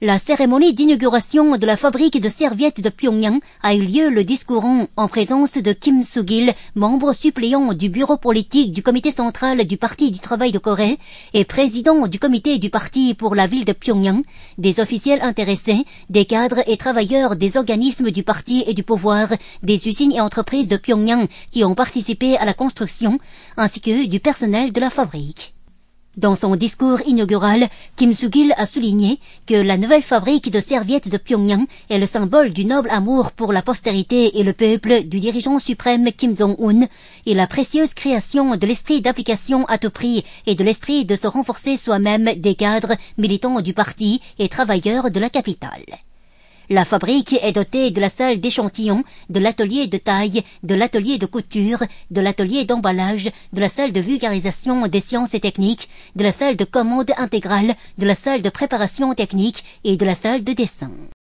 La cérémonie d'inauguration de la fabrique de serviettes de Pyongyang a eu lieu le 10 courant en présence de Kim Soo-gil, membre suppléant du bureau politique du comité central du Parti du travail de Corée et président du comité du parti pour la ville de Pyongyang, des officiels intéressés, des cadres et travailleurs des organismes du parti et du pouvoir, des usines et entreprises de Pyongyang qui ont participé à la construction, ainsi que du personnel de la fabrique. Dans son discours inaugural, Kim Soo-gil a souligné que la nouvelle fabrique de serviettes de Pyongyang est le symbole du noble amour pour la postérité et le peuple du dirigeant suprême Kim Jong-un et la précieuse création de l'esprit d'application à tout prix et de l'esprit de se renforcer soi-même des cadres, militants du parti et travailleurs de la capitale. La fabrique est dotée de la salle d'échantillon, de l'atelier de taille, de l'atelier de couture, de l'atelier d'emballage, de la salle de vulgarisation des sciences et techniques, de la salle de commande intégrale, de la salle de préparation technique et de la salle de dessin.